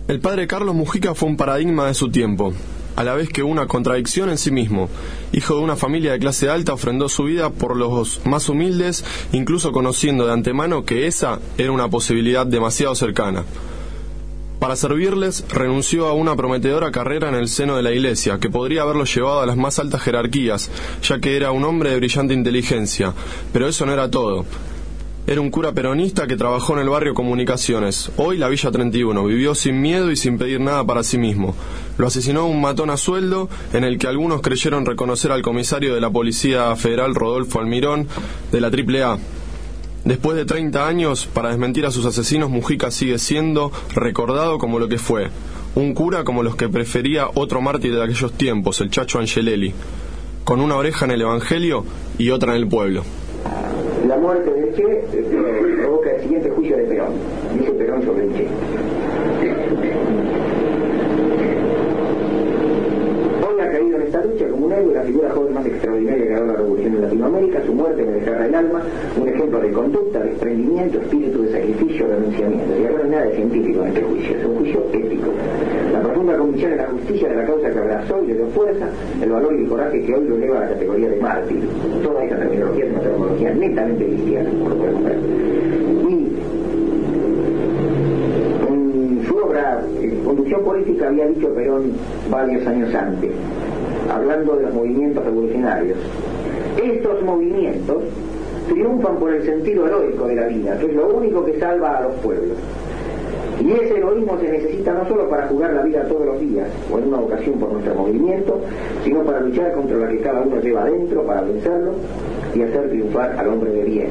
El padre Carlos Mujica fue un paradigma de su tiempo, a la vez que una contradicción en sí mismo. Hijo de una familia de clase alta, ofrendó su vida por los más humildes, incluso conociendo de antemano que esa era una posibilidad demasiado cercana. Para servirles, renunció a una prometedora carrera en el seno de la Iglesia, que podría haberlo llevado a las más altas jerarquías, ya que era un hombre de brillante inteligencia. Pero eso no era todo. Era un cura peronista que trabajó en el barrio Comunicaciones, hoy la Villa 31, vivió sin miedo y sin pedir nada para sí mismo. Lo asesinó un matón a sueldo, en el que algunos creyeron reconocer al comisario de la Policía Federal Rodolfo Almirón, de la AAA. Después de 30 años, para desmentir a sus asesinos, Mujica sigue siendo recordado como lo que fue, un cura como los que prefería otro mártir de aquellos tiempos, el Chacho Angelelli, con una oreja en el Evangelio y otra en el pueblo. La muerte del Che provoca el siguiente juicio de Perón. Dice Perón sobre el Che: hoy ha caído en esta lucha como un héroe, la figura joven más extraordinaria que ha dado la revolución en Latinoamérica. Su muerte me desgarra el alma, un ejemplo de conducta, desprendimiento, espíritu de sacrificio, renunciamiento. Y ahora no hay nada de científico en este juicio, es un juicio ético. La profunda convicción en la justicia de la causa que abrazó y le dio fuerza, el valor y el coraje que hoy lo eleva a la categoría de mártir. Toda esta terminología es una terminología netamente cristiana, como lo podemos ver. Y en su obra Conducción Política había dicho Perón varios años antes, hablando de los movimientos revolucionarios: estos movimientos triunfan por el sentido heroico de la vida, que es lo único que salva a los pueblos. Y ese heroísmo se necesita no solo para jugar la vida todos los días, o en una ocasión por nuestro movimiento, sino para luchar contra la que cada uno lleva adentro, para vencerlo y hacer triunfar al hombre de bien.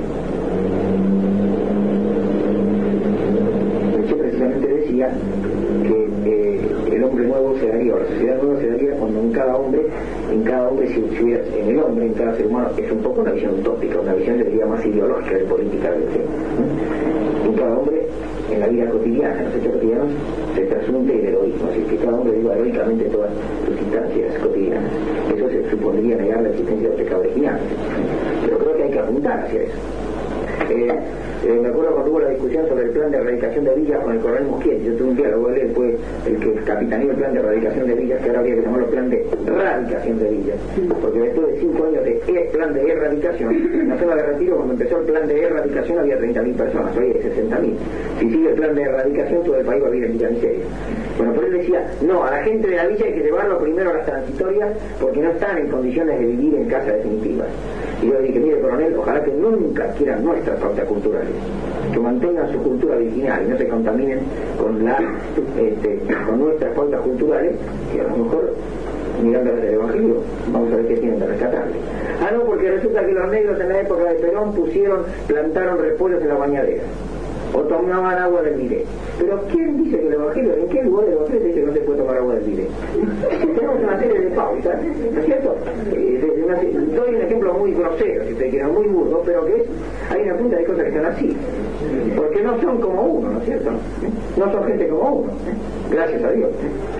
Yo precisamente decía que el hombre nuevo se daría, o la sociedad nueva se daría cuando en cada hombre si hubiera, en el hombre, en cada ser humano, es un poco una visión utópica, una visión, diría, más ideológica de política del ser. En cada hombre, en la vida cotidiana, en los hechos cotidianos, se trasunte el heroísmo, así que cada hombre viva heroicamente todas sus instancias cotidianas. Eso se supondría negar la existencia del pecado original, pero creo que hay que apuntar hacia eso. Me acuerdo cuando hubo la discusión sobre el plan de erradicación de villas con el coronel Muschietti. Yo tuve un diálogo, él fue el que capitaneó el plan de erradicación de villas, que ahora habría que llamarlo plan de erradicación de villas, porque después de 5 años de plan de erradicación, en la zona de Retiro, cuando empezó el plan de erradicación había 30.000 personas, hoy hay 60.000. Si sigue el plan de erradicación, todo el país va a vivir en villa miseria. Bueno, pues él decía: no, a la gente de la villa hay que llevarlo primero a las transitorias, porque no están en condiciones de vivir en casa definitivas. Y yo le dije: mire, coronel, ojalá que nunca adquieran nuestras pautas culturales, que mantengan su cultura original y no se contaminen con con nuestras pautas culturales, que a lo mejor, mirando desde el Evangelio, vamos a ver qué tienen de rescatable. Ah, no, porque resulta que los negros en la época de Perón plantaron repollos en la bañadera, o tomaban agua del Mire. Pero ¿quién dice que el Evangelio, en qué lugar del Evangelio dice que no se puede tomar agua del Mire? Tenemos una serie de pautas, ¿no es cierto? Doy un ejemplo muy grosero, si ustedes quieren, muy burdo, pero que hay una punta de cosas que están así, porque no son como uno, ¿no es cierto? No son gente como uno, gracias a Dios.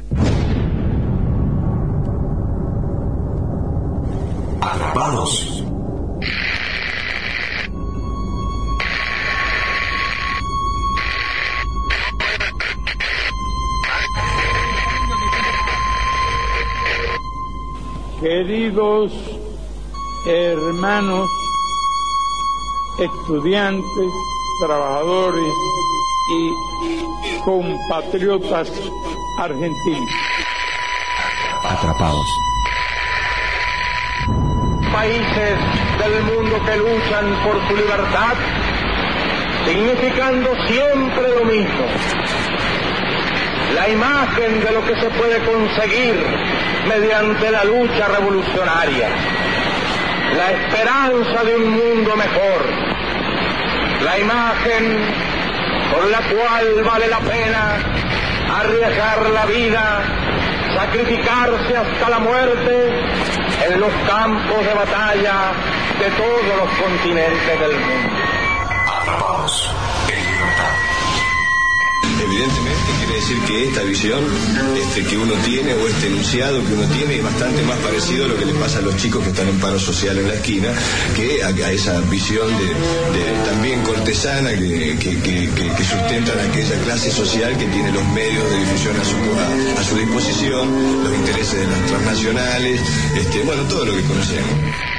Atrapados. Queridos hermanos, estudiantes, trabajadores y compatriotas argentinos. Atrapados. Países del mundo que luchan por su libertad, significando siempre lo mismo: la imagen de lo que se puede conseguir mediante la lucha revolucionaria, la esperanza de un mundo mejor, la imagen por la cual vale la pena arriesgar la vida, sacrificarse hasta la muerte en los campos de batalla de todos los continentes del mundo. Atrapados en libertad. evidentemente quiere decir que esta visión que uno tiene, o este enunciado que uno tiene, es bastante más parecido a lo que le pasa a los chicos que están en paro social en la esquina, que a esa visión de también cortesana que sustentan aquella clase social que tiene los medios de difusión a su disposición, los intereses de las transnacionales, bueno, todo lo que conocemos.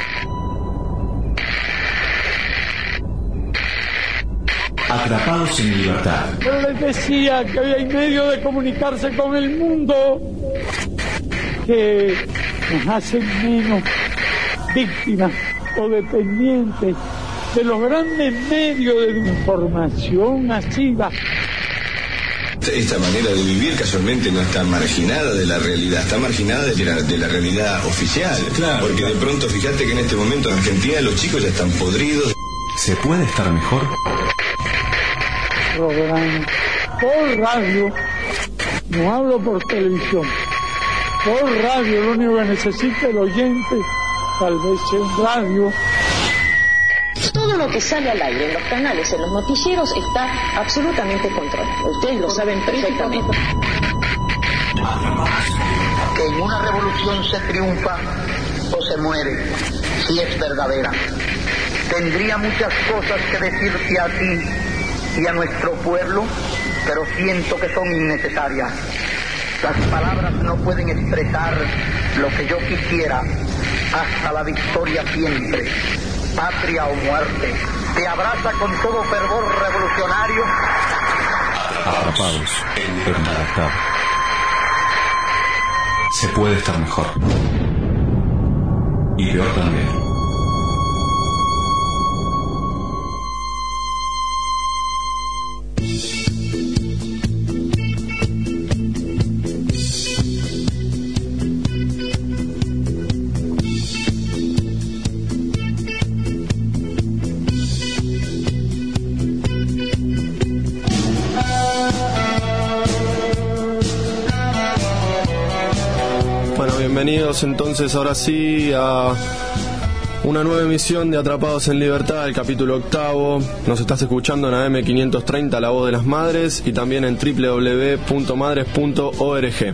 Atrapados en libertad. Pero les decía que hay medio de comunicarse con el mundo que nos hacen menos víctimas o dependientes de los grandes medios de información masiva. Esta manera de vivir casualmente no está marginada de la realidad, está marginada de la realidad oficial. Claro, porque de pronto, fíjate que en este momento en Argentina los chicos ya están podridos. ¿Se puede estar mejor? Programa por radio, no hablo por televisión, por radio, lo único que necesita el oyente, tal vez en radio. Todo lo que sale al aire en los canales, en los noticieros, está absolutamente controlado. Ustedes lo saben perfectamente. Que en una revolución se triunfa o se muere, si es verdadera. Tendría muchas cosas que decirte a ti y a nuestro pueblo, pero siento que son innecesarias. Las palabras no pueden expresar lo que yo quisiera. Hasta la victoria siempre, patria o muerte. Te abraza con todo fervor revolucionario. Atrapados en libertad. Se puede estar mejor. Y peor también. Bienvenidos entonces ahora sí a una nueva emisión de Atrapados en Libertad, el capítulo 8. Nos estás escuchando en AM 530, La Voz de las Madres, y también en www.madres.org.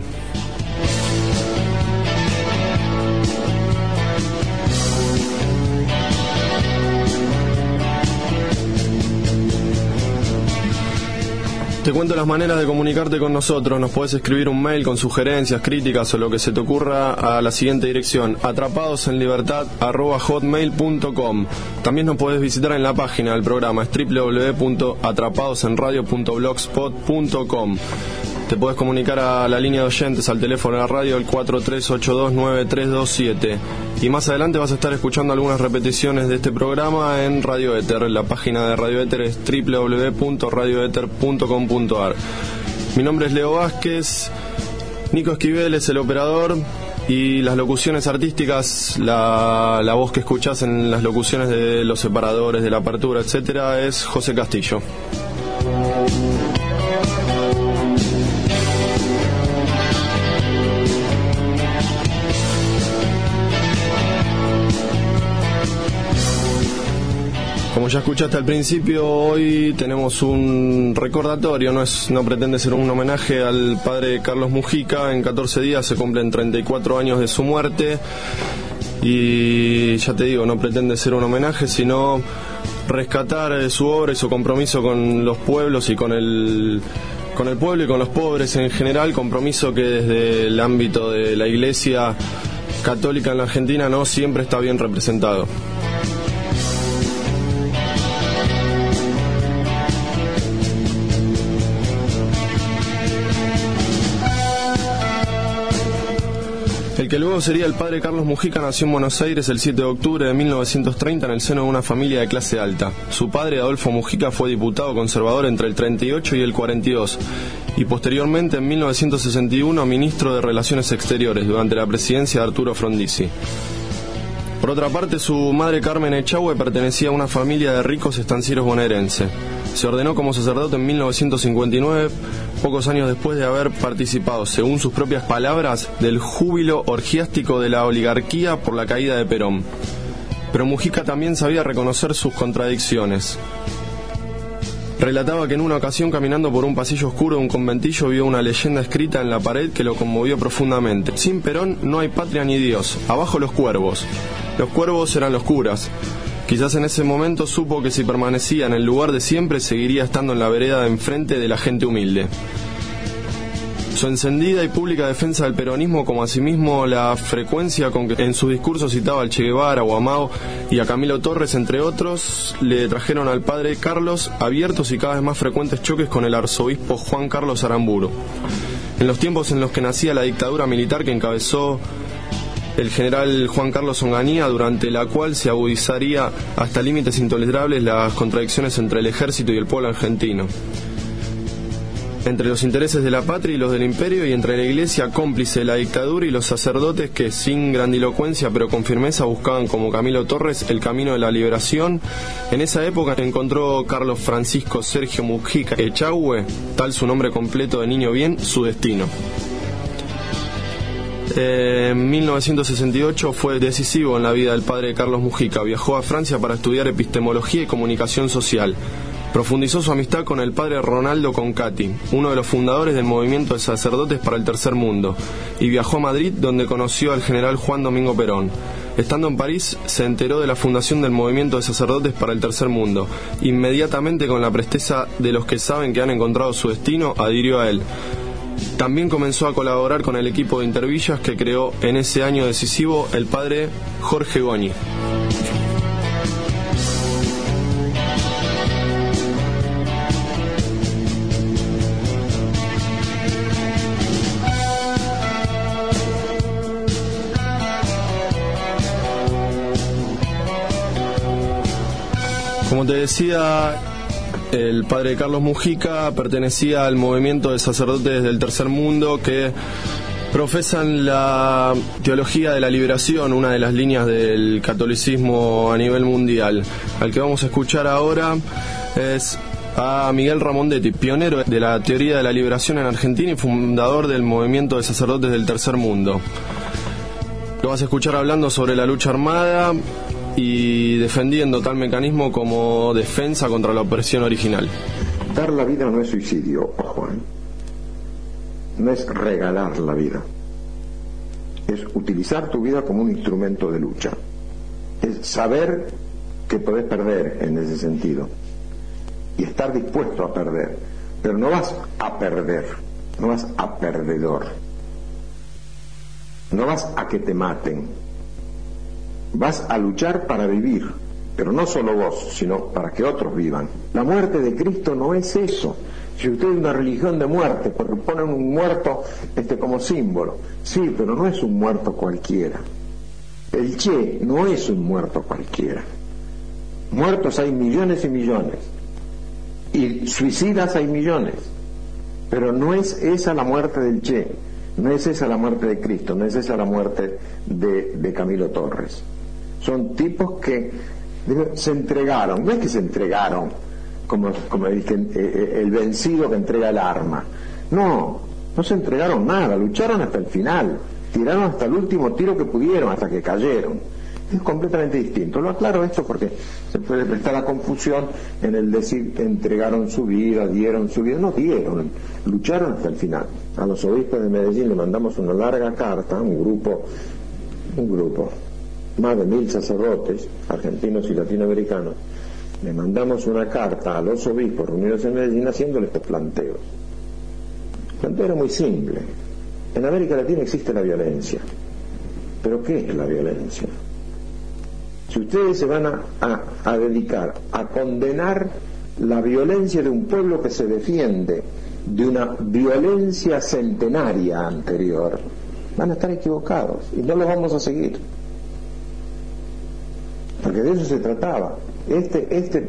Te cuento las maneras de comunicarte con nosotros. Nos podés escribir un mail con sugerencias, críticas o lo que se te ocurra a la siguiente dirección: atrapadosenlibertad@hotmail.com. También nos podés visitar en la página del programa, es www.atrapadosenradio.blogspot.com. Te podés comunicar a la línea de oyentes, al teléfono de la radio, el 43829327. Y más adelante vas a estar escuchando algunas repeticiones de este programa en Radio Éter. La página de Radio Éter es www.radioeter.com.ar. Mi nombre es Leo Vázquez, Nico Esquivel es el operador, y las locuciones artísticas, la voz que escuchás en las locuciones de los separadores, de la apertura, etcétera, es José Castillo. Como ya escuchaste al principio, hoy tenemos un recordatorio, no pretende ser un homenaje al padre Carlos Mujica. En 14 días se cumplen 34 años de su muerte, y ya te digo, no pretende ser un homenaje, sino rescatar su obra y su compromiso con los pueblos y con el pueblo y con los pobres en general, compromiso que desde el ámbito de la Iglesia Católica en la Argentina no siempre está bien representado. El que luego sería el padre Carlos Mujica nació en Buenos Aires el 7 de octubre de 1930 en el seno de una familia de clase alta. Su padre, Adolfo Mujica, fue diputado conservador entre el 38 y el 42, y posteriormente en 1961 ministro de Relaciones Exteriores durante la presidencia de Arturo Frondizi. Por otra parte, su madre Carmen Echagüe pertenecía a una familia de ricos estancieros bonaerenses. Se ordenó como sacerdote en 1959, pocos años después de haber participado, según sus propias palabras, del júbilo orgiástico de la oligarquía por la caída de Perón. Pero Mujica también sabía reconocer sus contradicciones. Relataba que en una ocasión, caminando por un pasillo oscuro de un conventillo, vio una leyenda escrita en la pared que lo conmovió profundamente: sin Perón no hay patria ni Dios, abajo los cuervos. Los cuervos eran los curas. Quizás en ese momento supo que si permanecía en el lugar de siempre, seguiría estando en la vereda de enfrente de la gente humilde. Su encendida y pública defensa del peronismo, como asimismo la frecuencia con que en sus discursos citaba al Che Guevara o a Mao y a Camilo Torres, entre otros, le trajeron al padre Carlos abiertos y cada vez más frecuentes choques con el arzobispo Juan Carlos Aramburu. En los tiempos en los que nacía la dictadura militar que encabezó el general Juan Carlos Onganía, durante la cual se agudizaría hasta límites intolerables las contradicciones entre el ejército y el pueblo argentino, entre los intereses de la patria y los del imperio, y entre la iglesia cómplice de la dictadura y los sacerdotes que, sin grandilocuencia pero con firmeza, buscaban, como Camilo Torres, el camino de la liberación. En esa época encontró Carlos Francisco Sergio Mujica Echagüe, tal su nombre completo de niño bien, su destino. En 1968 fue decisivo en la vida del padre Carlos Mujica. Viajó a Francia para estudiar epistemología y comunicación social. Profundizó su amistad con el padre Ronaldo Concati, uno de los fundadores del movimiento de sacerdotes para el tercer mundo, y viajó a Madrid, donde conoció al general Juan Domingo Perón. Estando en París, se enteró de la fundación del movimiento de sacerdotes para el tercer mundo. Inmediatamente, con la presteza de los que saben que han encontrado su destino, adhirió a él. También comenzó a colaborar con el equipo de Intervillas que creó en ese año decisivo el padre Jorge Goñi. Como te decía, el padre Carlos Mujica pertenecía al movimiento de sacerdotes del tercer mundo que profesan la teología de la liberación, una de las líneas del catolicismo a nivel mundial. Al que vamos a escuchar ahora es a Miguel Ramondetti, pionero de la teoría de la liberación en Argentina y fundador del movimiento de sacerdotes del tercer mundo. Lo vas a escuchar hablando sobre la lucha armada y defendiendo tal mecanismo como defensa contra la opresión original. Dar la vida no es suicidio, ojo, no es regalar la vida, es utilizar tu vida como un instrumento de lucha, es saber que podés perder en ese sentido y estar dispuesto a perder, pero no vas a perder, no vas a perdedor, no vas a que te maten. Vas a luchar para vivir, pero no solo vos, sino para que otros vivan. La muerte de Cristo no es eso. Si usted es una religión de muerte, porque ponen un muerto como símbolo, sí, pero no es un muerto cualquiera. El Che no es un muerto cualquiera. Muertos hay millones y millones, y suicidas hay millones, pero no es esa la muerte del Che, no es esa la muerte de Cristo, no es esa la muerte de Camilo Torres. Son tipos que se entregaron, no es que se entregaron como dicen, el vencido que entrega el arma, no se entregaron nada, lucharon hasta el final, tiraron hasta el último tiro que pudieron, hasta que cayeron. Es completamente distinto. Lo aclaro esto porque se puede prestar la confusión en el decir que entregaron su vida, dieron su vida. No dieron, lucharon hasta el final. A los obispos de Medellín le mandamos una larga carta, un grupo, más de 1000 sacerdotes argentinos y latinoamericanos, le mandamos una carta a los obispos reunidos en Medellín haciéndole estos planteos. El planteo era muy simple. En América Latina existe la violencia, pero ¿qué es la violencia? Si ustedes se van a dedicar a condenar la violencia de un pueblo que se defiende de una violencia centenaria anterior, van a estar equivocados y no los vamos a seguir, porque de eso se trataba. Este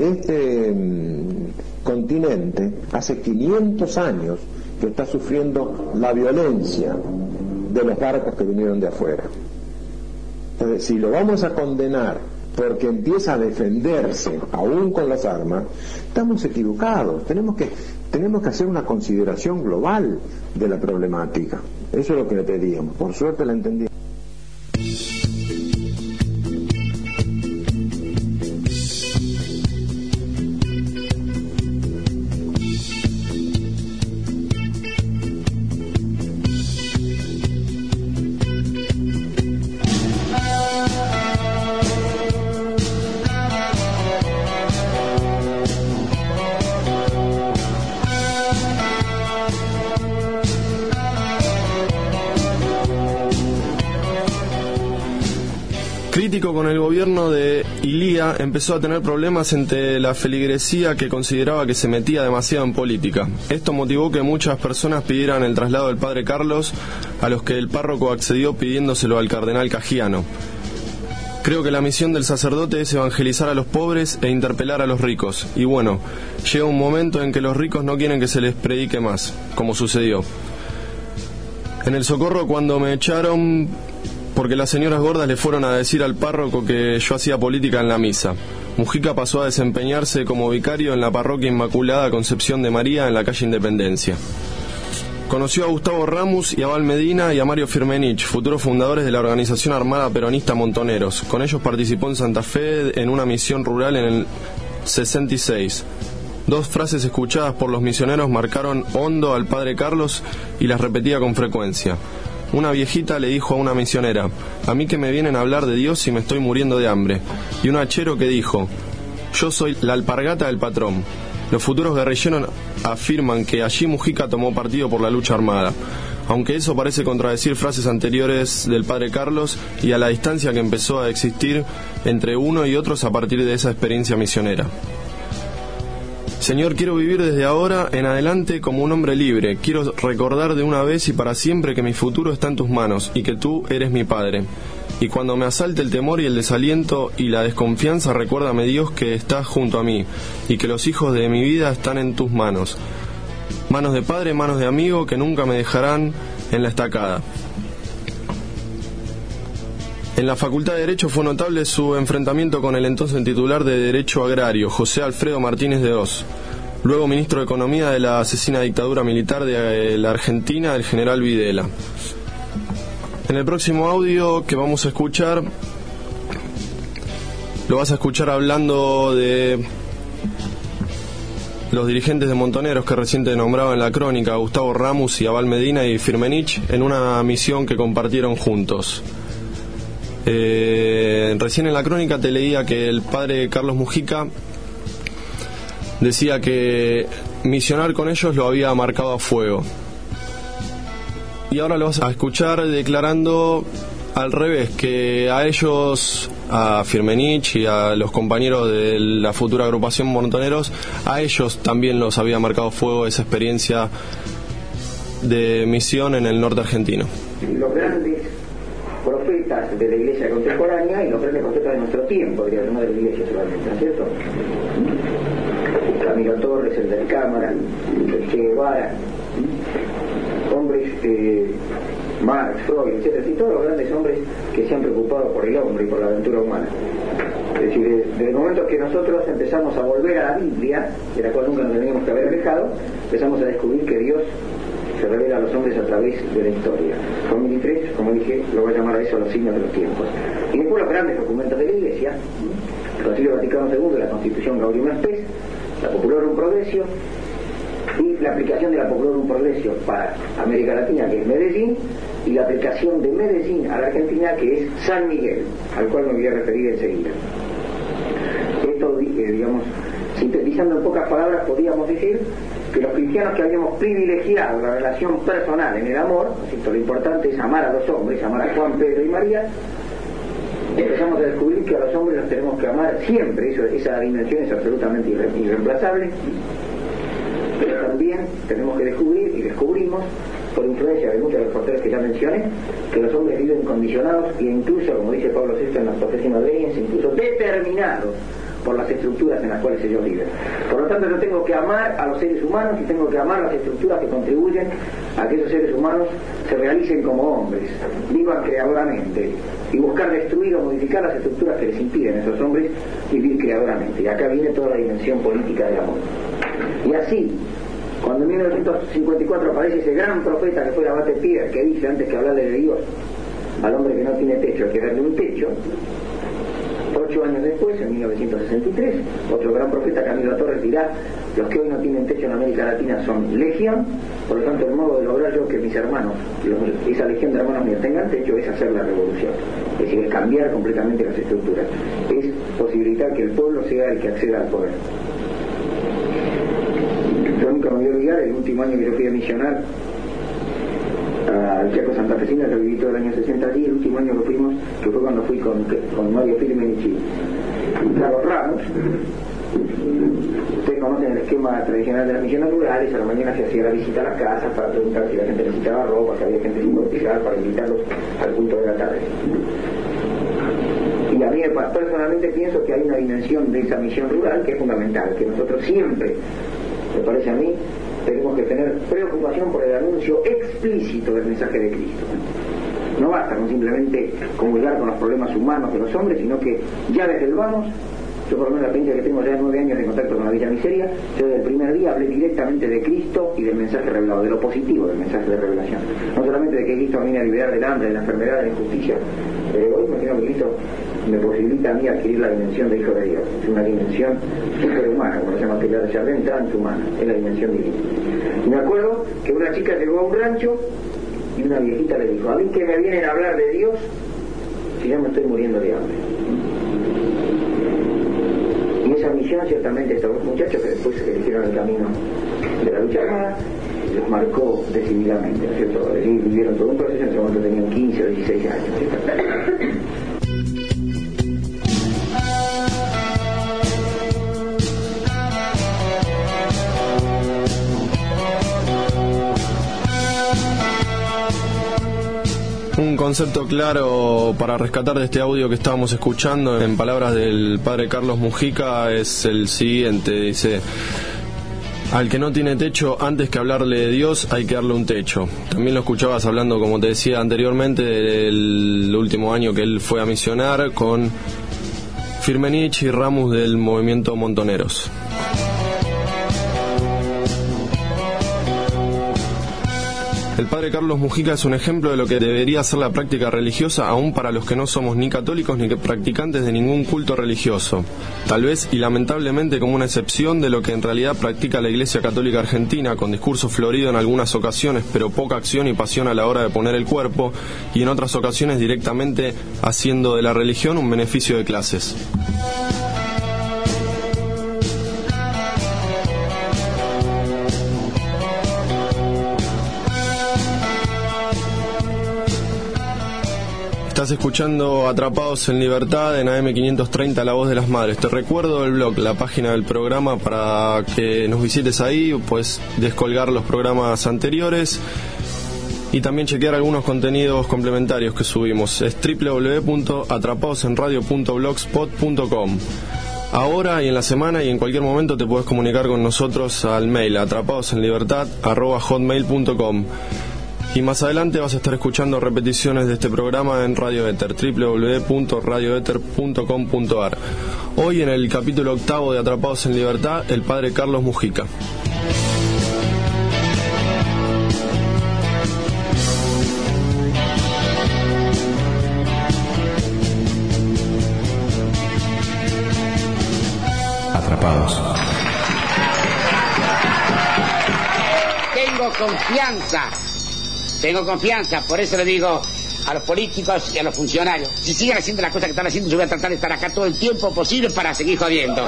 continente hace 500 años que está sufriendo la violencia de los barcos que vinieron de afuera. Entonces, si lo vamos a condenar porque empieza a defenderse aún con las armas, estamos equivocados. Tenemos que hacer una consideración global de la problemática. Eso es lo que le pedíamos. Por suerte la entendí. Crítico con el gobierno de Ilía, empezó a tener problemas entre la feligresía que consideraba que se metía demasiado en política. Esto motivó que muchas personas pidieran el traslado del padre Carlos, a los que el párroco accedió pidiéndoselo al cardenal Cagiano. Creo que la misión del sacerdote es evangelizar a los pobres e interpelar a los ricos. Y bueno, llega un momento en que los ricos no quieren que se les predique más, como sucedió. En el Socorro, cuando me echaron porque las señoras gordas le fueron a decir al párroco que yo hacía política en la misa, Mujica pasó a desempeñarse como vicario en la parroquia Inmaculada Concepción de María en la calle Independencia. Conoció a Gustavo Ramus y a Val Medina y a Mario Firmenich, futuros fundadores de la organización armada peronista Montoneros. Con ellos participó en Santa Fe en una misión rural en el 66. Dos frases escuchadas por los misioneros marcaron hondo al padre Carlos y las repetía con frecuencia. Una viejita le dijo a una misionera: a mí que me vienen a hablar de Dios y me estoy muriendo de hambre. Y un hachero que dijo: yo soy la alpargata del patrón. Los futuros guerrilleros afirman que allí Mujica tomó partido por la lucha armada, aunque eso parece contradecir frases anteriores del padre Carlos y a la distancia que empezó a existir entre uno y otros a partir de esa experiencia misionera. Señor, quiero vivir desde ahora en adelante como un hombre libre. Quiero recordar de una vez y para siempre que mi futuro está en tus manos y que tú eres mi Padre. Y cuando me asalte el temor y el desaliento y la desconfianza, recuérdame, Dios, que estás junto a mí y que los hijos de mi vida están en tus manos. Manos de padre, manos de amigo que nunca me dejarán en la estacada. En la Facultad de Derecho fue notable su enfrentamiento con el entonces titular de Derecho Agrario, José Alfredo Martínez de Oz, luego ministro de Economía de la asesina dictadura militar de la Argentina, el general Videla. En el próximo audio que vamos a escuchar, lo vas a escuchar hablando de los dirigentes de Montoneros que recién te nombraba en la crónica, Gustavo Ramus y a Val Medina y Firmenich, en una misión que compartieron juntos. Recién en la crónica te leía que el padre Carlos Mujica decía que misionar con ellos lo había marcado a fuego. Y ahora lo vas a escuchar declarando al revés, que a ellos, a Firmenich y a los compañeros de la futura agrupación Montoneros, a ellos también los había marcado a fuego esa experiencia de misión en el norte argentino. Los grandes profetas de la iglesia contemporánea y los grandes profetas de nuestro tiempo, diría, no de la iglesia solamente, ¿no es cierto? Camilo Torres, el del Cámara, el Che Guevara, hombres, Marx, Freud, etc. Y todos los grandes hombres que se han preocupado por el hombre y por la aventura humana. Es decir, desde el momento que nosotros empezamos a volver a la Biblia, de la cual nunca nos teníamos que haber alejado, empezamos a descubrir que Dios se revela a los hombres a través de la historia. Juan 3, como dije, lo va a llamar a eso los signos de los tiempos. Y después los grandes documentos de la Iglesia, el Concilio Vaticano II, la Constitución Gaudium Spes, la Populorum Progressio, y la aplicación de la Populorum Progressio para América Latina, que es Medellín, y la aplicación de Medellín a la Argentina, que es San Miguel, al cual me voy a referir enseguida. Esto, digamos, sintetizando en pocas palabras, podríamos decir que los cristianos que habíamos privilegiado la relación personal en el amor, lo importante es amar a los hombres, amar a Juan, Pedro y María, empezamos a descubrir que a los hombres los tenemos que amar siempre. Esa dimensión es absolutamente irreemplazable. Pero también tenemos que descubrir, y descubrimos, por influencia de muchos de los factores que ya mencioné, que los hombres viven condicionados e incluso, como dice Pablo VI en las Profesiones Leyes, incluso determinados por las estructuras en las cuales ellos viven. Por lo tanto, yo tengo que amar a los seres humanos y tengo que amar las estructuras que contribuyen a que esos seres humanos se realicen como hombres, vivan creadoramente, y buscar destruir o modificar las estructuras que les impiden a esos hombres vivir creadoramente. Y acá viene toda la dimensión política del amor. Y así, cuando en 1954 aparece ese gran profeta que fue el abate Pierre, que dice, antes que hablarle de Dios al hombre que no tiene techo, hay que darle un techo. 8 años después, en 1963, otro gran profeta, Camilo Torres, dirá: los que hoy no tienen techo en América Latina son legión. Por lo tanto, el modo de lograr yo que mis hermanos, esa legión de hermanos míos, tengan techo, es hacer la revolución. Es decir, es cambiar completamente las estructuras, es posibilitar que el pueblo sea el que acceda al poder. Yo nunca me voy a olvidar el último año que yo fui a misionar al Chaco santafesina, yo viví todo el año 60 allí, el último año que fuimos, que fue cuando fui con Mario Firmenich y Carlos Ramos. Ustedes conocen el esquema tradicional de las misiones rurales. A la mañana se hacía la visita a las casas para preguntar si la gente necesitaba ropa, si había gente sin bautizar, para invitarlos al culto de la tarde. Y a mí personalmente pienso que hay una dimensión de esa misión rural que es fundamental, que nosotros siempre, me parece a mí, tenemos que tener preocupación por el anuncio explícito del mensaje de Cristo. No basta con simplemente comulgar con los problemas humanos de los hombres, sino que ya desde el vamos. Yo por lo menos la experiencia que tengo ya 9 años de contacto con la Villa Miseria, yo desde el primer día hablé directamente de Cristo y del mensaje revelado, de lo positivo del mensaje de revelación. No solamente de que Cristo viene a liberar del hambre, de la enfermedad, de la injusticia, del egoísmo, sino que Cristo me posibilita a mí adquirir la dimensión de Hijo de Dios. Es una dimensión superhumana, como se llama Pilar de Chardin, transhumana, es la dimensión divina. Y me acuerdo que una chica llegó a un rancho y una viejita le dijo: a mí que me vienen a hablar de Dios si yo me estoy muriendo de hambre. Y esa misión ciertamente estos muchachos que después eligieron el camino de la lucha armada los marcó decididamente, ¿no es cierto? Ellos vivieron todo un proceso, en ese momento tenían 15 o 16 años, ¿cierto? Un concepto claro para rescatar de este audio que estábamos escuchando, en palabras del padre Carlos Mujica, es el siguiente. Dice: al que no tiene techo, antes que hablarle de Dios, hay que darle un techo. También lo escuchabas hablando, como te decía anteriormente, del último año que él fue a misionar con Firmenich y Ramos del movimiento Montoneros. El padre Carlos Mujica es un ejemplo de lo que debería ser la práctica religiosa, aún para los que no somos ni católicos ni practicantes de ningún culto religioso. Tal vez y lamentablemente como una excepción de lo que en realidad practica la Iglesia Católica Argentina, con discurso florido en algunas ocasiones, pero poca acción y pasión a la hora de poner el cuerpo, y en otras ocasiones directamente haciendo de la religión un beneficio de clases. Estás escuchando Atrapados en Libertad en AM530, La Voz de las Madres. Te recuerdo el blog, la página del programa, para que nos visites ahí. Puedes descolgar los programas anteriores y también chequear algunos contenidos complementarios que subimos. Es www.atrapadosenradio.blogspot.com. Ahora y en la semana y en cualquier momento te puedes comunicar con nosotros al mail atrapadosenlibertad@hotmail.com. Y más adelante vas a estar escuchando repeticiones de este programa en Radio Éter, www.radioeter.com.ar. Hoy en el capítulo 8 de Atrapados en Libertad, el padre Carlos Mujica. Atrapados. Tengo confianza, por eso le digo a los políticos y a los funcionarios: si siguen haciendo las cosas que están haciendo, yo voy a tratar de estar acá todo el tiempo posible para seguir jodiendo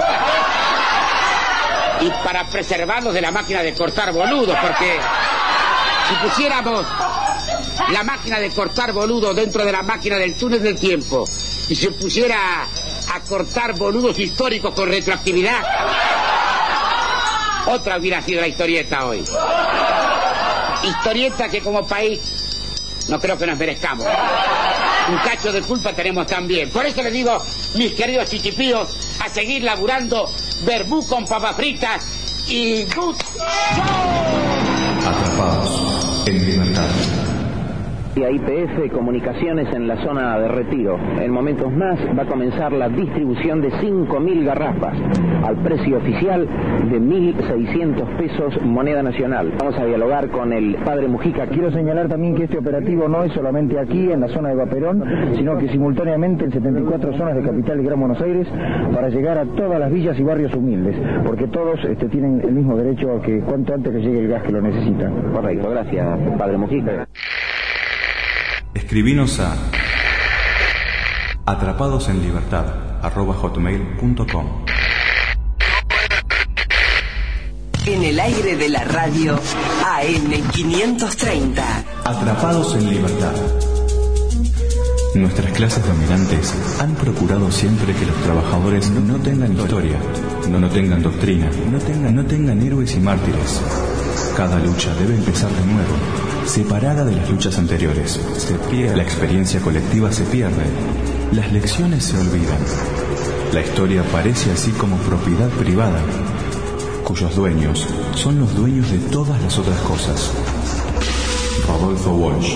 y para preservarlos de la máquina de cortar boludos, porque si pusiéramos la máquina de cortar boludos dentro de la máquina del túnel del tiempo y se pusiera a cortar boludos históricos con retroactividad, otra hubiera sido la historieta hoy. Historieta que como país no creo que nos merezcamos. Un cacho de culpa tenemos también. Por eso les digo, mis queridos chichipíos, a seguir laburando verbú con papas fritas y good show. Atrapados en Libertad. Y a IPF Comunicaciones en la zona de Retiro. En momentos más va a comenzar la distribución de 5.000 garrafas al precio oficial de 1.600 pesos moneda nacional. Vamos a dialogar con el padre Mujica. Quiero señalar también que este operativo no es solamente aquí en la zona de Vaperón, sino que simultáneamente en 74 zonas de Capital y Gran Buenos Aires, para llegar a todas las villas y barrios humildes, porque todos tienen el mismo derecho a que cuanto antes les llegue el gas que lo necesitan. Correcto, gracias padre Mujica. Escribinos a atrapadosenlibertad@hotmail.com. En el aire de la radio AM530. Atrapados en libertad. Nuestras clases dominantes han procurado siempre que los trabajadores no tengan historia, no tengan doctrina, no tengan héroes y mártires. Cada lucha debe empezar de nuevo, separada de las luchas anteriores. La experiencia colectiva se pierde, las lecciones se olvidan. La historia aparece así como propiedad privada, cuyos dueños son los dueños de todas las otras cosas. Rodolfo Walsh.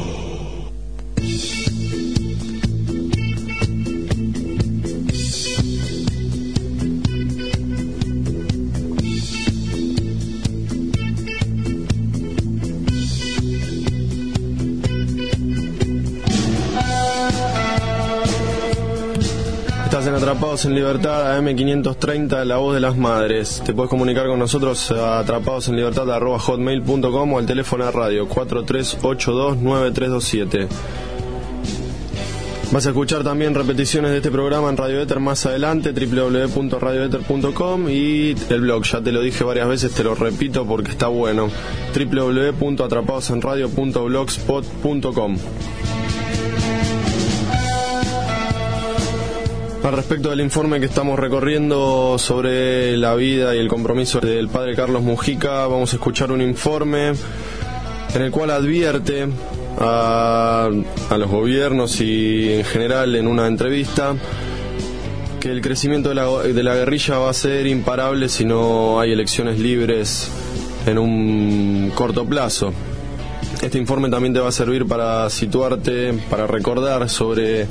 Atrapados en Libertad, AM530, La Voz de las Madres. Te puedes comunicar con nosotros a atrapadosenlibertad@hotmail.com o al teléfono de radio 43829327. Vas a escuchar también repeticiones de este programa en Radio Éter más adelante, www.radioeter.com, y el blog, ya te lo dije varias veces, te lo repito porque está bueno, www.atrapadosenradio.blogspot.com. Al respecto del informe que estamos recorriendo sobre la vida y el compromiso del padre Carlos Mujica, vamos a escuchar un informe en el cual advierte a los gobiernos y en general en una entrevista que el crecimiento de la guerrilla va a ser imparable si no hay elecciones libres en un corto plazo. Este informe también te va a servir para situarte, para recordar sobre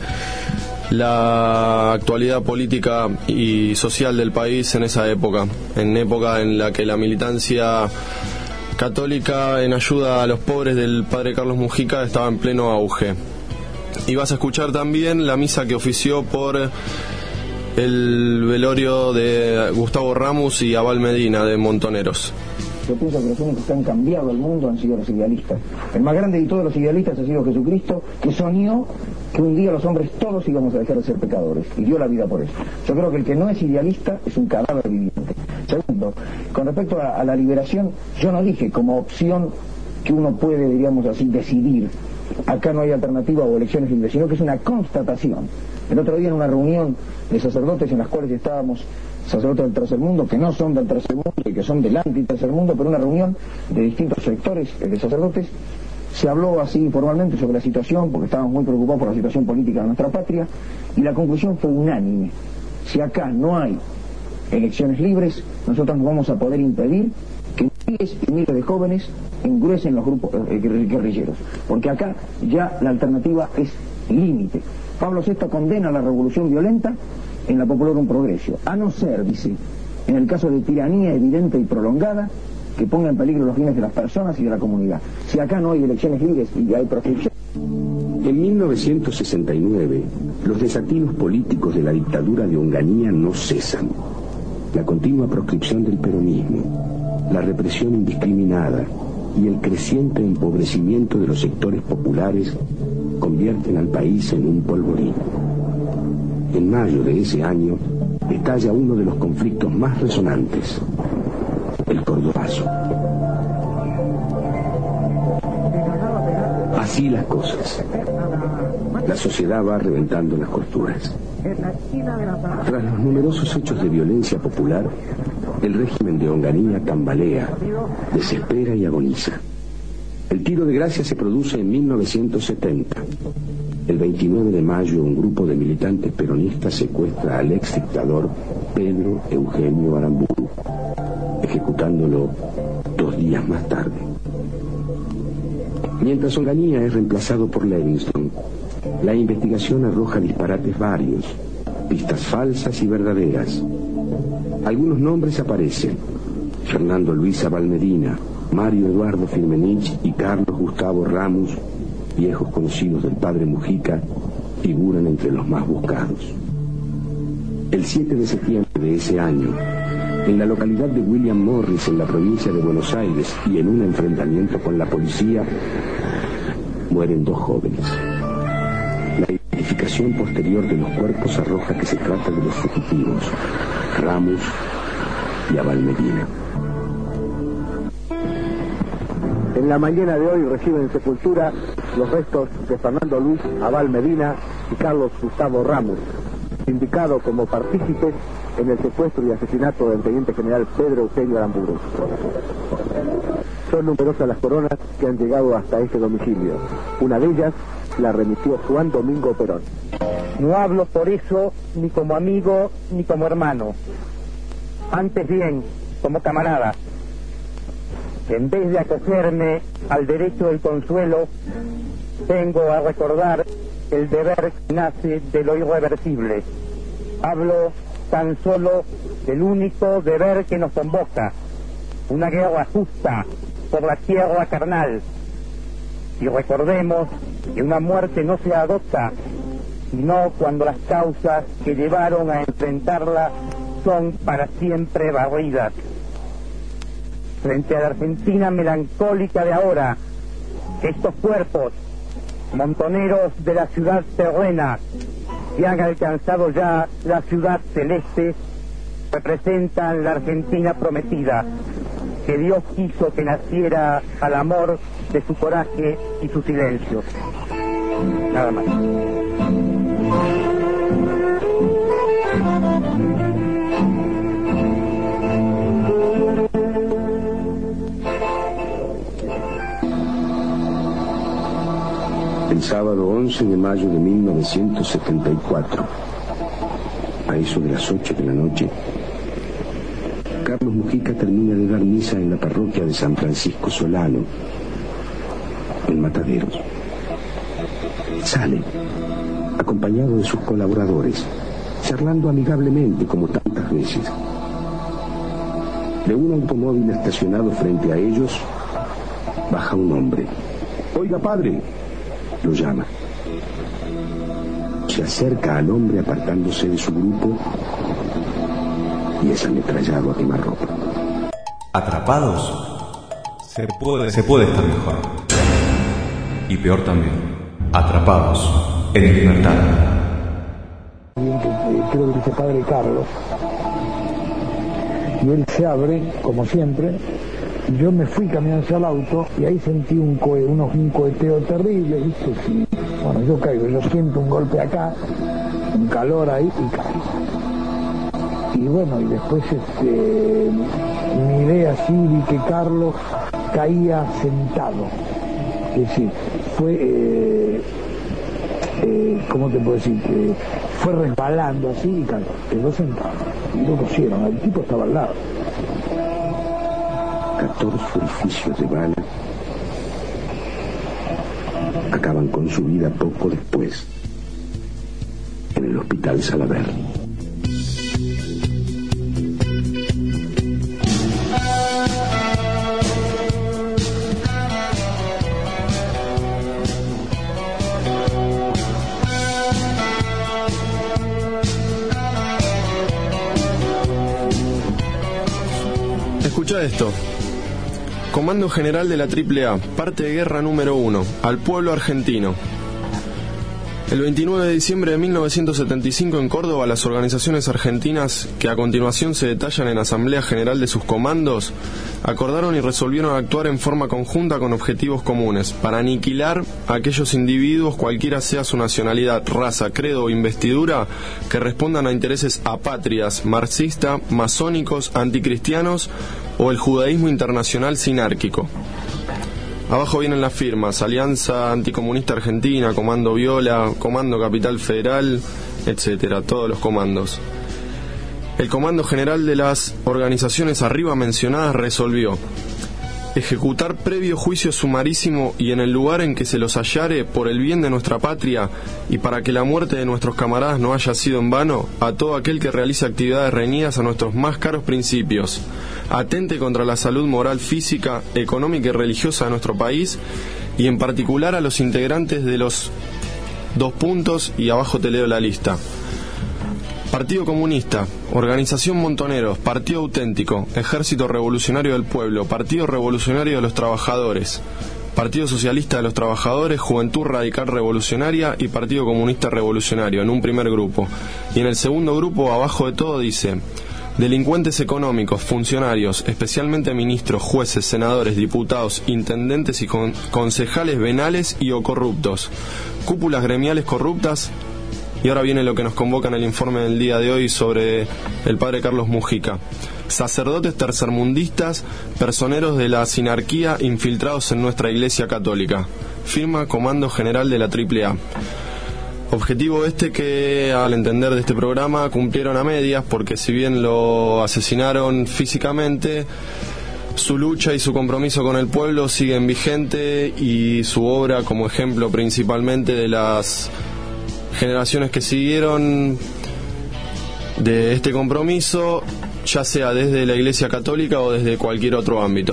la actualidad política y social del país en esa época, en época en la que la militancia católica en ayuda a los pobres del padre Carlos Mujica estaba en pleno auge. Y vas a escuchar también la misa que ofició por el velorio de Gustavo Ramos y Abal Medina de Montoneros. Yo pienso que los únicos que han cambiado el mundo han sido los idealistas. El más grande de todos los idealistas ha sido Jesucristo, que soñó que un día los hombres todos íbamos a dejar de ser pecadores, y dio la vida por eso. Yo creo que el que no es idealista es un cadáver viviente. Segundo, con respecto a la liberación, yo no dije como opción que uno puede, diríamos así, decidir. Acá no hay alternativa o elecciones libres, sino que es una constatación. El otro día en una reunión de sacerdotes en las cuales estábamos sacerdotes del tercer mundo, que no son del tercer mundo y que son del anti-tercer mundo, pero una reunión de distintos sectores de sacerdotes, se habló así informalmente sobre la situación, porque estábamos muy preocupados por la situación política de nuestra patria, y la conclusión fue unánime. Si acá no hay elecciones libres, nosotros no vamos a poder impedir que miles y miles de jóvenes engruesen los grupos guerrilleros, porque acá ya la alternativa es límite. Pablo VI condena la revolución violenta en la Populorum Progressio, a no ser, dice, en el caso de tiranía evidente y prolongada, que ponga en peligro los bienes de las personas y de la comunidad. Si acá no hay elecciones libres y hay proscripción. En 1969, los desatinos políticos de la dictadura de Onganía no cesan. La continua proscripción del peronismo, la represión indiscriminada y el creciente empobrecimiento de los sectores populares convierten al país en un polvorín. En mayo de ese año estalla uno de los conflictos más resonantes, el Cordobazo. Así las cosas. La sociedad va reventando las costuras. Tras los numerosos hechos de violencia popular, el régimen de Onganía tambalea, desespera y agoniza. El tiro de gracia se produce en 1970. El 29 de mayo, un grupo de militantes peronistas secuestra al ex dictador Pedro Eugenio Aramburu, ejecutándolo 2 días más tarde. Mientras Onganía es reemplazado por Livingston, la investigación arroja disparates varios, pistas falsas y verdaderas. Algunos nombres aparecen: Fernando Luis Abal Medina, Mario Eduardo Firmenich y Carlos Gustavo Ramos, viejos conocidos del padre Mujica, figuran entre los más buscados. El 7 de septiembre de ese año, en la localidad de William Morris, en la provincia de Buenos Aires, y en un enfrentamiento con la policía, mueren 2 jóvenes. La identificación posterior de los cuerpos arroja que se trata de los fugitivos, Ramos y Abal Medina. En la mañana de hoy reciben sepultura los restos de Fernando Luis Aval Medina y Carlos Gustavo Ramos, indicados como partícipes en el secuestro y asesinato del teniente general Pedro Eugenio Aramburu. Son numerosas las coronas que han llegado hasta este domicilio. Una de ellas la remitió Juan Domingo Perón. No hablo por eso ni como amigo ni como hermano, antes bien como camarada. En vez de acogerme al derecho del consuelo, vengo a recordar el deber que nace de lo irreversible. Hablo tan solo del único deber que nos convoca, una guerra justa por la tierra carnal. Y recordemos que una muerte no se adopta, sino cuando las causas que llevaron a enfrentarla son para siempre barridas. Frente a la Argentina melancólica de ahora, estos cuerpos, montoneros de la ciudad terrena, que han alcanzado ya la ciudad celeste, representan la Argentina prometida, que Dios quiso que naciera al amor de su coraje y su silencio. Nada más. El sábado 11 de mayo de 1974, a eso de las 8 de la noche, Carlos Mujica termina de dar misa en la parroquia de San Francisco Solano, en Mataderos. Sale, acompañado de sus colaboradores, charlando amigablemente como tantas veces. De un automóvil estacionado frente a ellos, baja un hombre. «Oiga, padre», lo llama. Se acerca al hombre apartándose de su grupo y es ametrallado a quemarropa. Atrapados, se puede estar mejor. Y peor también, atrapados en libertad. Creo que dice padre Carlos. Y él se abre, como siempre. Yo me fui caminando hacia el auto y ahí sentí un coheteo terrible, ¿viste? Sí. Bueno, yo caigo, yo siento un golpe acá, un calor ahí y caigo. Y bueno, y después miré así, vi que Carlos caía sentado. Es decir, fue, ¿cómo te puedo decir? Fue resbalando así y quedó sentado. Y lo cosieron, el tipo estaba al lado. 14 orificios de bala acaban con su vida poco después en el hospital Salaberry. Escucha esto. Comando General de la AAA, parte de guerra número 1, al pueblo argentino. El 29 de diciembre de 1975 en Córdoba, las organizaciones argentinas, que a continuación se detallan en Asamblea General de sus comandos, acordaron y resolvieron actuar en forma conjunta con objetivos comunes, para aniquilar a aquellos individuos, cualquiera sea su nacionalidad, raza, credo o investidura, que respondan a intereses apátridas, marxista, masónicos, anticristianos o el judaísmo internacional sinárquico. Abajo vienen las firmas: Alianza Anticomunista Argentina, Comando Viola, Comando Capital Federal, etcétera, todos los comandos. El Comando General de las organizaciones arriba mencionadas resolvió ejecutar previo juicio sumarísimo y en el lugar en que se los hallare, por el bien de nuestra patria y para que la muerte de nuestros camaradas no haya sido en vano, a todo aquel que realice actividades reñidas a nuestros más caros principios, atente contra la salud moral, física, económica y religiosa de nuestro país, y en particular a los integrantes de los 2 puntos, y abajo te leo la lista: Partido Comunista, Organización Montoneros, Partido Auténtico, Ejército Revolucionario del Pueblo, Partido Revolucionario de los Trabajadores, Partido Socialista de los Trabajadores, Juventud Radical Revolucionaria y Partido Comunista Revolucionario, en un primer grupo. Y en el segundo grupo, abajo de todo, dice: Delincuentes económicos, funcionarios, especialmente ministros, jueces, senadores, diputados, intendentes y concejales venales y o corruptos, cúpulas gremiales corruptas. Y ahora viene lo que nos convoca en el informe del día de hoy sobre el padre Carlos Mujica. Sacerdotes tercermundistas, personeros de la sinarquía infiltrados en nuestra Iglesia Católica. Firma Comando General de la AAA. Objetivo que, al entender de este programa, cumplieron a medias, porque si bien lo asesinaron físicamente, su lucha y su compromiso con el pueblo siguen vigente, y su obra como ejemplo principalmente de las generaciones que siguieron de este compromiso, ya sea desde la Iglesia Católica o desde cualquier otro ámbito.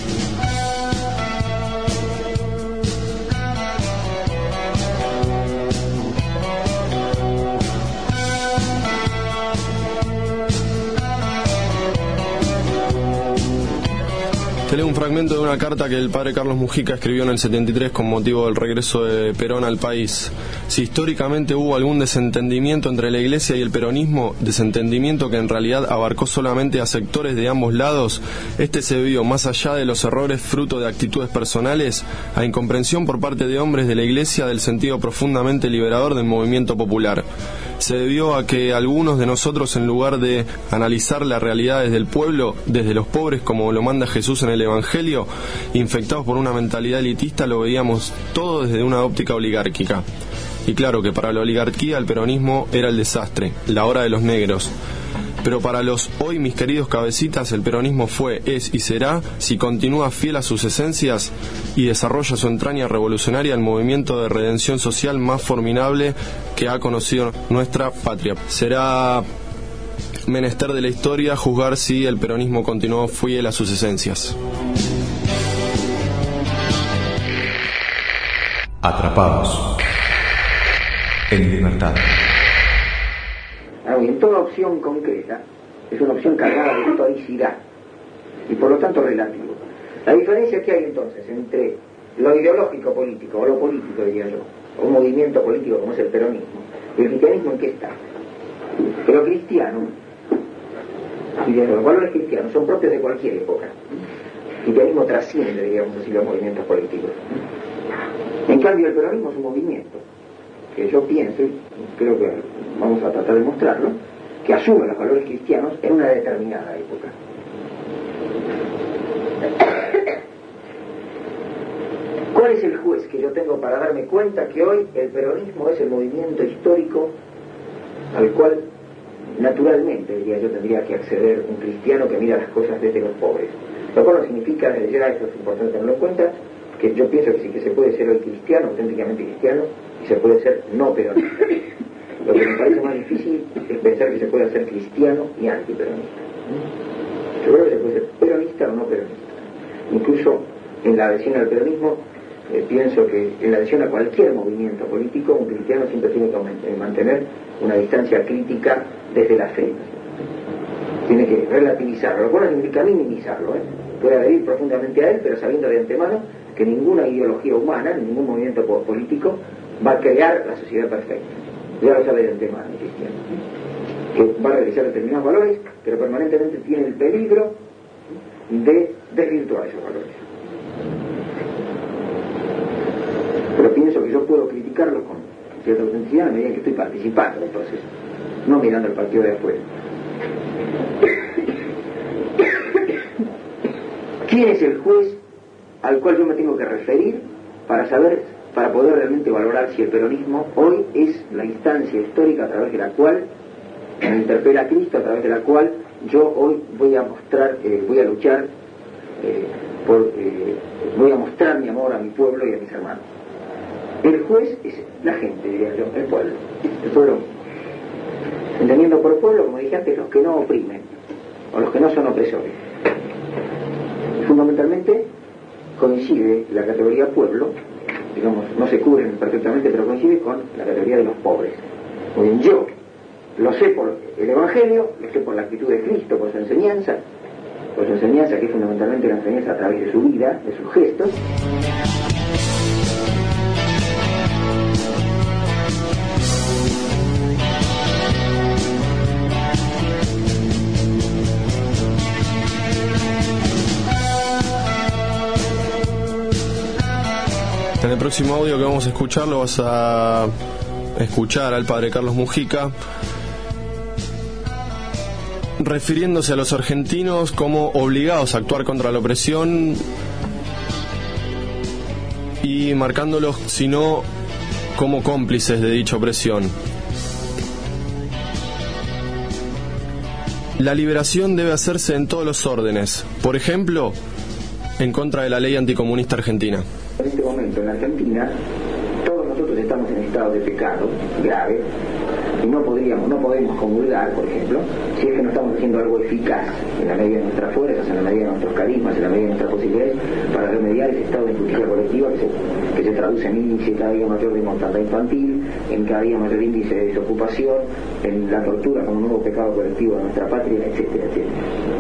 Te leo un fragmento de una carta que el padre Carlos Mujica escribió en el 73 con motivo del regreso de Perón al país. Si históricamente hubo algún desentendimiento entre la Iglesia y el peronismo, desentendimiento que en realidad abarcó solamente a sectores de ambos lados, este se debió, más allá de los errores fruto de actitudes personales, a incomprensión por parte de hombres de la Iglesia del sentido profundamente liberador del movimiento popular. Se debió a que algunos de nosotros, en lugar de analizar la realidad desde el pueblo, desde los pobres, como lo manda Jesús en el Evangelio, infectados por una mentalidad elitista, lo veíamos todo desde una óptica oligárquica. Y claro que para la oligarquía el peronismo era el desastre, la hora de los negros. Pero para los hoy mis queridos cabecitas, el peronismo fue, es y será, si continúa fiel a sus esencias y desarrolla su entraña revolucionaria, el movimiento de redención social más formidable que ha conocido nuestra patria. Será menester de la historia juzgar si el peronismo continuó fiel a sus esencias. Atrapados en libertad. Y en toda opción concreta es una opción cargada de historicidad y por lo tanto relativo. La diferencia que hay entonces entre lo ideológico político, o lo político diría yo, o un movimiento político como es el peronismo, y el cristianismo, ¿en qué está? Pero cristiano, y los valores cristianos son propios de cualquier época. El cristianismo trasciende, diríamos así, los movimientos políticos. En cambio el peronismo es un movimiento que yo pienso, y creo que vamos a tratar de mostrarlo, que asume los valores cristianos en una determinada época. ¿Cuál es el juez que yo tengo para darme cuenta que hoy el peronismo es el movimiento histórico al cual naturalmente, diría yo, tendría que acceder un cristiano que mira las cosas desde los pobres? Lo cual no significa, desde ya eso es importante tenerlo en cuenta, que yo pienso que sí que se puede ser hoy cristiano, auténticamente cristiano, y se puede ser no peronista. Lo que me parece más difícil es pensar que se puede ser cristiano y antiperonista. Yo creo que se puede ser peronista o no peronista. Incluso en la adhesión al peronismo, pienso que en la adhesión a cualquier movimiento político, un cristiano siempre tiene que mantener una distancia crítica desde la fe. Tiene que relativizarlo, lo cual no significa minimizarlo, Puede adherir profundamente a él, pero sabiendo de antemano que ninguna ideología humana, ningún movimiento político va a crear la sociedad perfecta. Ya lo sabe de antemano el cristiano, que va a realizar determinados valores, pero permanentemente tiene el peligro de desvirtuar esos valores. Pero pienso que yo puedo criticarlo con cierta autenticidad a medida que estoy participando en el proceso, no mirando el partido de afuera. ¿Quién es el juez al cual yo me tengo que referir para poder realmente valorar si el peronismo hoy es la instancia histórica a través de la cual me interpela a Cristo, a través de la cual yo hoy voy a luchar voy a mostrar mi amor a mi pueblo y a mis hermanos? El juez es la gente, diría yo, el pueblo mismo. Entendiendo por pueblo, como dije antes, los que no oprimen o los que no son opresores. Fundamentalmente coincide la categoría pueblo, digamos, no se cubren perfectamente, pero coincide con la categoría de los pobres. Muy bien, yo lo sé por el Evangelio, lo sé por la actitud de Cristo, por su enseñanza que es fundamentalmente la enseñanza a través de su vida, de sus gestos. el próximo audio que vamos a escuchar lo vas a escuchar al padre Carlos Mujica refiriéndose a los argentinos como obligados a actuar contra la opresión y marcándolos, sino como cómplices de dicha opresión. La liberación debe hacerse en todos los órdenes, por ejemplo, en contra de la ley anticomunista argentina. En este momento en Argentina todos nosotros estamos en estado de pecado grave y no podemos comulgar, por ejemplo, si es que no estamos haciendo algo eficaz en la medida de nuestras fuerzas, en la medida de nuestros carismas, en la medida de nuestras posibilidades, para remediar ese estado de injusticia colectiva que se traduce en índice cada día mayor de mortandad infantil, en cada día mayor índice de desocupación, en la tortura como un nuevo pecado colectivo de nuestra patria, etcétera, etcétera.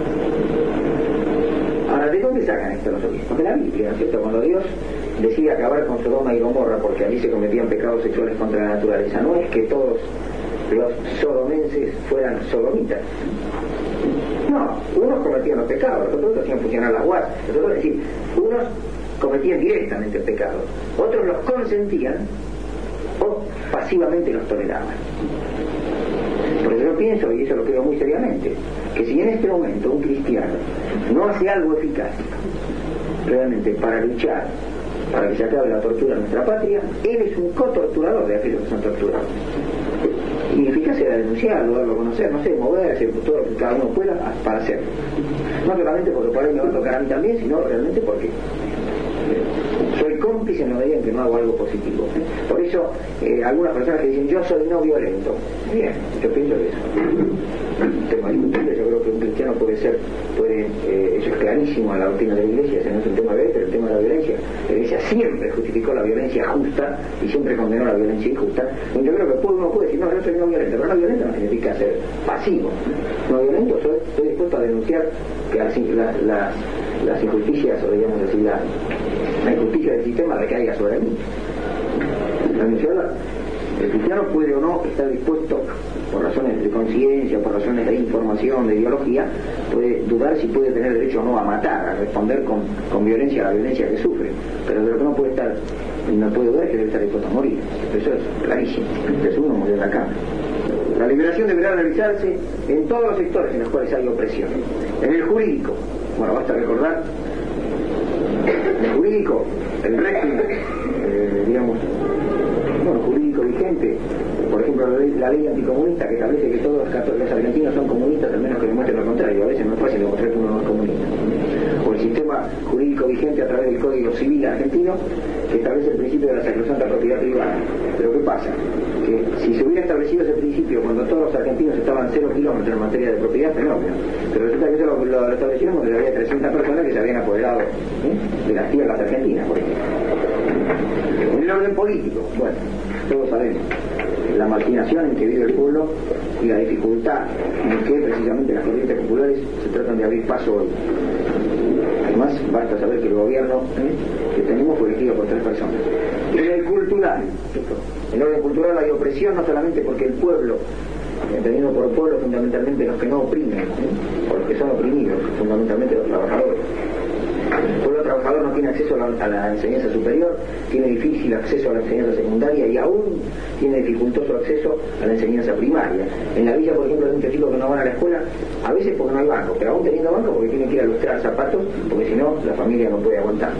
Ahora, ¿de dónde sacan esto los obispos? De la Biblia, ¿no es cierto? Cuando Dios decide acabar con Sodoma y Gomorra porque allí se cometían pecados sexuales contra la naturaleza, no es que todos los sodomenses fueran sodomitas. No, unos cometían los pecados, los otros hacían funcionar las guardas. Es decir, unos cometían directamente el pecado, otros los consentían o pasivamente los toleraban. Por eso yo pienso, y eso lo creo muy seriamente, que si en este momento un cristiano no hace algo eficaz realmente para luchar para que se acabe la tortura en nuestra patria, él es un cotorturador de aquellos que son torturados. Y eficaz será denunciarlo, darlo a conocer, no sé, moverse, todo lo que cada uno pueda para hacerlo. No solamente porque por ahí me va a tocar a mí también, sino realmente porque soy cómplice en la medida en que no hago algo positivo. Por eso algunas personas que dicen yo soy no violento, bien, yo pienso que es tema discutible. Yo creo que un cristiano puede eso es clarísimo en la doctrina de la Iglesia, ese no es un tema de hoy, pero el tema de la violencia, la Iglesia siempre justificó la violencia justa y siempre condenó la violencia injusta. Y yo creo que uno puede decir no, yo soy no violento, pero no violento no significa ser pasivo. No violento, estoy dispuesto a denunciar que las injusticias, o digamos así, la injusticia del sistema recaiga sobre mí. El cristiano puede o no estar dispuesto, por razones de conciencia, por razones de información, de ideología, puede dudar si puede tener derecho o no a matar, a responder con violencia a la violencia que sufre, pero de lo que no puede dudar es que debe estar dispuesto a morir. Eso es clarísimo. Jesús no murió en la cama. La liberación deberá realizarse en todos los sectores en los cuales hay opresión. En el jurídico, bueno, basta recordar, en el jurídico, el régimen, jurídico vigente, por ejemplo la ley anticomunista que establece que todos los argentinos son comunistas, al menos que demuestren lo contrario. A veces no es fácil demostrar que uno no es comunista. O el sistema jurídico vigente a través del Código Civil argentino, que establece el principio de la sacrosanta propiedad privada. Pero ¿qué pasa? Que si se hubiera establecido ese principio cuando todos los argentinos estaban 0 kilómetros en materia de propiedad, fenómeno. Pero resulta que eso lo establecieron cuando había 300 personas que se habían apoderado de las tierras argentinas, por ejemplo. En el orden político, bueno, todos sabemos la marginación en que vive el pueblo y la dificultad en que precisamente las corrientes populares se tratan de abrir paso hoy. Además, basta saber que el gobierno que tenemos fue elegido por 3 personas. En el cultural, en el orden cultural hay opresión no solamente porque el pueblo, entendiendo por pueblo fundamentalmente los que no oprimen, o los que son oprimidos, fundamentalmente los trabajadores. El pueblo trabajador no tiene acceso a la enseñanza superior, tiene difícil acceso a la enseñanza secundaria y aún tiene dificultoso acceso a la enseñanza primaria. En la villa, por ejemplo, hay muchos chicos que no van a la escuela, a veces porque no hay banco, pero aún teniendo banco porque tienen que ir a lustrar zapatos, porque si no, la familia no puede aguantar.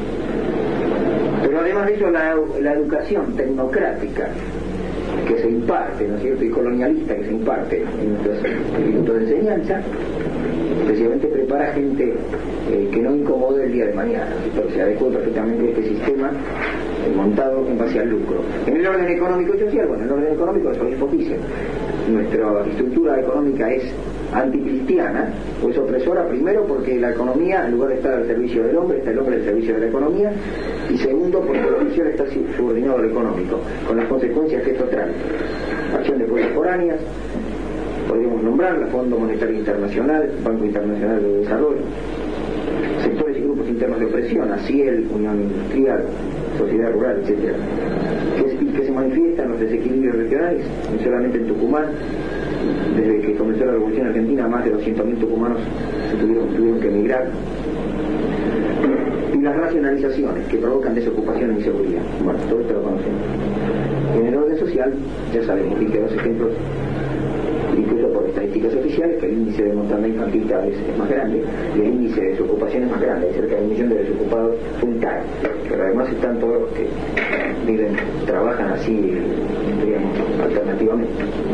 Pero además de eso, la educación tecnocrática que se imparte, ¿no es cierto?, y colonialista que se imparte en nuestros institutos de enseñanza, precisamente prepara gente que no incomode el día de mañana, pero se adecua perfectamente a este sistema montado en base al lucro. En el orden económico y social, bueno, en el orden económico los obispos dicen, nuestra estructura económica es anticristiana, o es opresora, primero porque la economía, en lugar de estar al servicio del hombre, está el hombre al servicio de la economía, y segundo porque lo social está subordinado a lo económico, con las consecuencias que esto trae. Acción de fuerzas foráneas, podríamos nombrarla, Fondo Monetario Internacional, Banco Internacional de Desarrollo, sectores y grupos internos de opresión, ACIEL, Unión Industrial, Sociedad Rural, etc. Que se manifiestan los desequilibrios regionales, no solamente en Tucumán. Desde que comenzó la Revolución Argentina, más de 200.000 tucumanos tuvieron que emigrar. y las racionalizaciones que provocan desocupación e inseguridad. Bueno, todo esto lo conocemos. En el orden social, ya sabemos, y que dos ejemplos, incluso por estadísticas oficiales, que el índice de mortandad infantil cada vez es más grande y el índice de desocupación es más grande, hay cerca de 1 millón de desocupados full time, pero además están todos los que viven, trabajan así, digamos, alternativamente.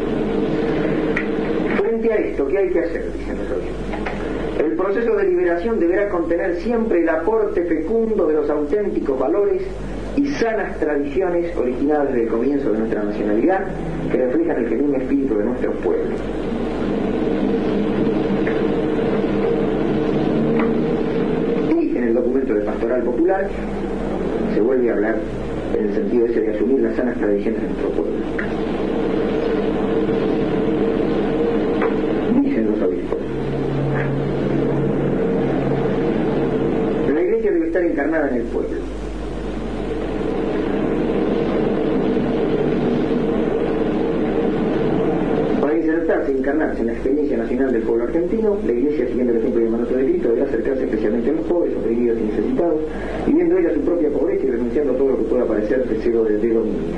Frente a esto, ¿qué hay que hacer? Dicen los obispos. El proceso de liberación deberá contener siempre el aporte fecundo de los auténticos valores y sanas tradiciones originadas desde el comienzo de nuestra nacionalidad, que reflejan el genuino espíritu de nuestros pueblos. Y en el documento de Pastoral Popular se vuelve a hablar en el sentido ese de asumir las sanas tradiciones de nuestro pueblo. Dicen los obispos: la Iglesia debe estar encarnada en el pueblo. Encarnarse en la experiencia nacional del pueblo argentino, la Iglesia, siguiendo el ejemplo y el mandato de Cristo, debe acercarse especialmente a los pobres, oprimidos y necesitados, viviendo ella su propia pobreza y renunciando a todo lo que pueda parecer deseo de dominio.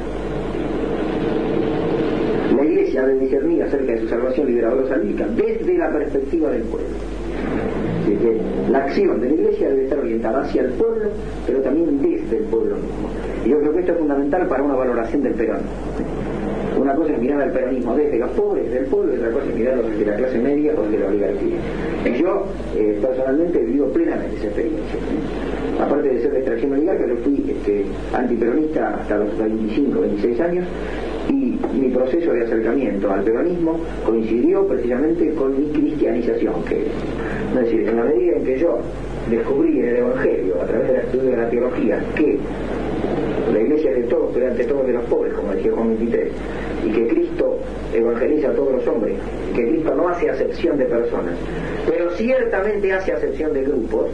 La Iglesia debe discernir acerca de su salvación liberadora salvífica desde la perspectiva del pueblo. Así que la acción de la Iglesia debe estar orientada hacia el pueblo, pero también desde el pueblo mismo. Y yo creo que esto es fundamental para una valoración del peronismo. Una cosa es mirar al peronismo desde los pobres, desde el pueblo, y otra cosa es mirarlo desde la clase media o desde la oligarquía. Y yo, personalmente, he vivido plenamente esa experiencia. Aparte de ser de extracción oligarca, yo fui antiperonista hasta los 25, 26 años, y mi proceso de acercamiento al peronismo coincidió precisamente con mi cristianización. Es decir, en la medida en que yo descubrí en el Evangelio, a través del estudio de la teología, que la Iglesia es de todos, pero ante todo de los pobres, como decía Juan 23, y que Cristo evangeliza a todos los hombres, que Cristo no hace acepción de personas, pero ciertamente hace acepción de grupos,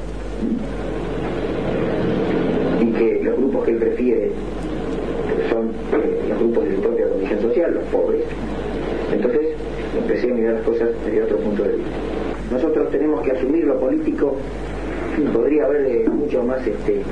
y que los grupos que él prefiere son los grupos de su propia condición social, los pobres. Entonces empecé a mirar las cosas desde otro punto de vista. Nosotros tenemos que asumir lo político, podría haber mucho más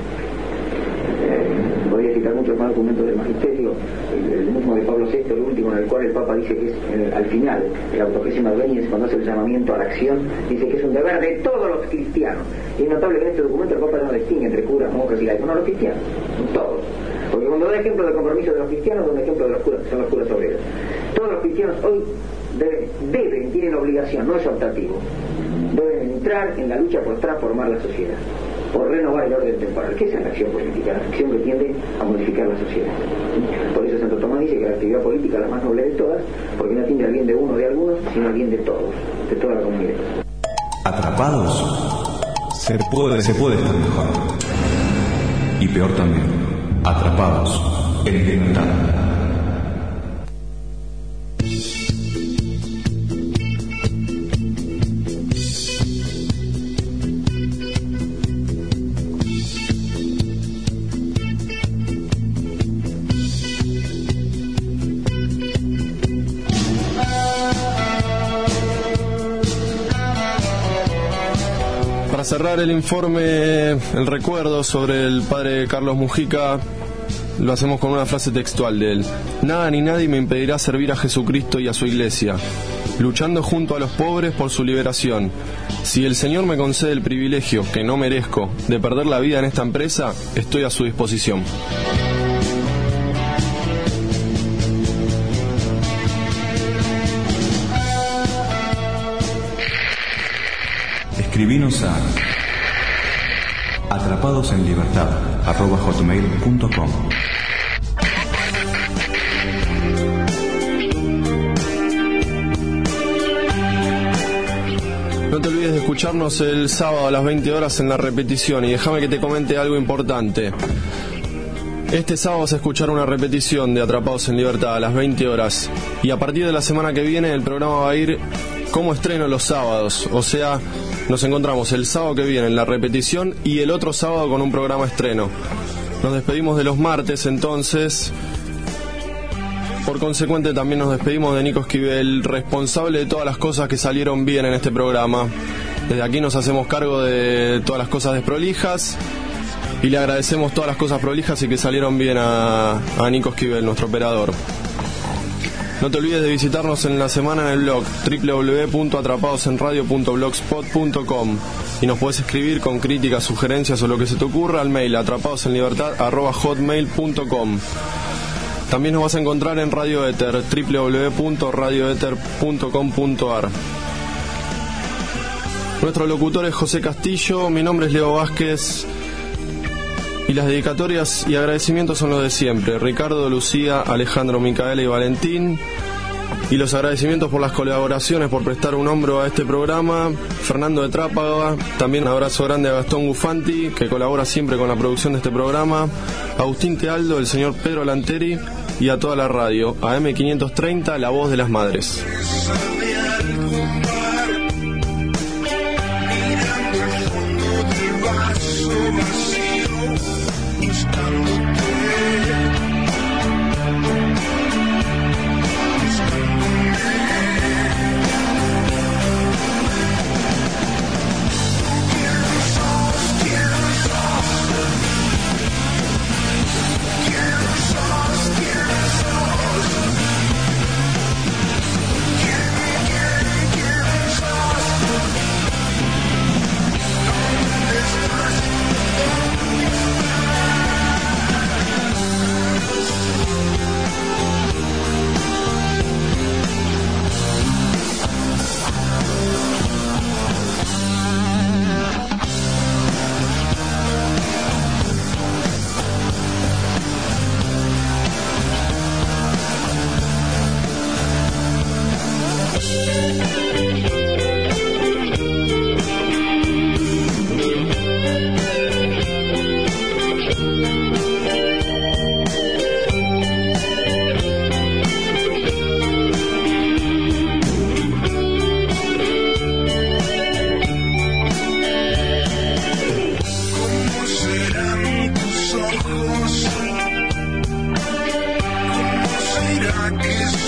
podría citar muchos más documentos del magisterio, el mismo de Pablo VI, el último, en el cual el Papa dice que es al final, el Autogésima Adveniens, cuando hace el llamamiento a la acción, dice que es un deber de todos los cristianos. Y es notable que en este documento el Papa no distingue entre curas, monjas y laicos, no, los cristianos, todos. Porque cuando da ejemplo del compromiso de los cristianos, da un ejemplo de los curas, que son los curas obreros. Todos los cristianos hoy deben, tienen obligación, no es optativo, deben entrar en la lucha por transformar la sociedad, por renovar el orden temporal, que esa es la acción política, la acción que tiende a modificar la sociedad. Por eso Santo Tomás dice que la actividad política es la más noble de todas, porque no atiende al bien de uno o de algunos, sino al bien de todos, de toda la comunidad. Atrapados, se puede estar mejor. Y peor también, atrapados en libertad. Para cerrar el informe, el recuerdo sobre el padre Carlos Mujica, lo hacemos con una frase textual de él: nada ni nadie me impedirá servir a Jesucristo y a su Iglesia, luchando junto a los pobres por su liberación. Si el Señor me concede el privilegio, que no merezco, de perder la vida en esta empresa, estoy a su disposición. Escribinos a atrapadosenlibertad@hotmail.com. No te olvides de escucharnos el sábado a las 20 horas en la repetición, y déjame que te comente algo importante. Este sábado vas a escuchar una repetición de Atrapados en Libertad a las 20 horas, y a partir de la semana que viene el programa va a ir como estreno los sábados, o sea, nos encontramos el sábado que viene en la repetición y el otro sábado con un programa estreno. Nos despedimos de los martes entonces. Por consecuente también nos despedimos de Nico Esquivel, responsable de todas las cosas que salieron bien en este programa. Desde aquí nos hacemos cargo de todas las cosas desprolijas Y le agradecemos todas las cosas prolijas y que salieron bien a Nico Esquivel, nuestro operador. No te olvides de visitarnos en la semana en el blog www.atrapadosenradio.blogspot.com y nos puedes escribir con críticas, sugerencias o lo que se te ocurra al mail atrapadosenlibertad@hotmail.com. También nos vas a encontrar en Radio Éter, www.radioeter.com.ar. Nuestro locutor es José Castillo, mi nombre es Leo Vázquez y las dedicatorias y agradecimientos son los de siempre: Ricardo, Lucía, Alejandro, Micaela y Valentín. Y los agradecimientos por las colaboraciones, por prestar un hombro a este programa: Fernando de Trápaga. También un abrazo grande a Gastón Gufanti, que colabora siempre con la producción de este programa, Agustín Tealdo, el señor Pedro Lanteri y a toda la radio, a M530, la voz de las madres. ¿Cómo será que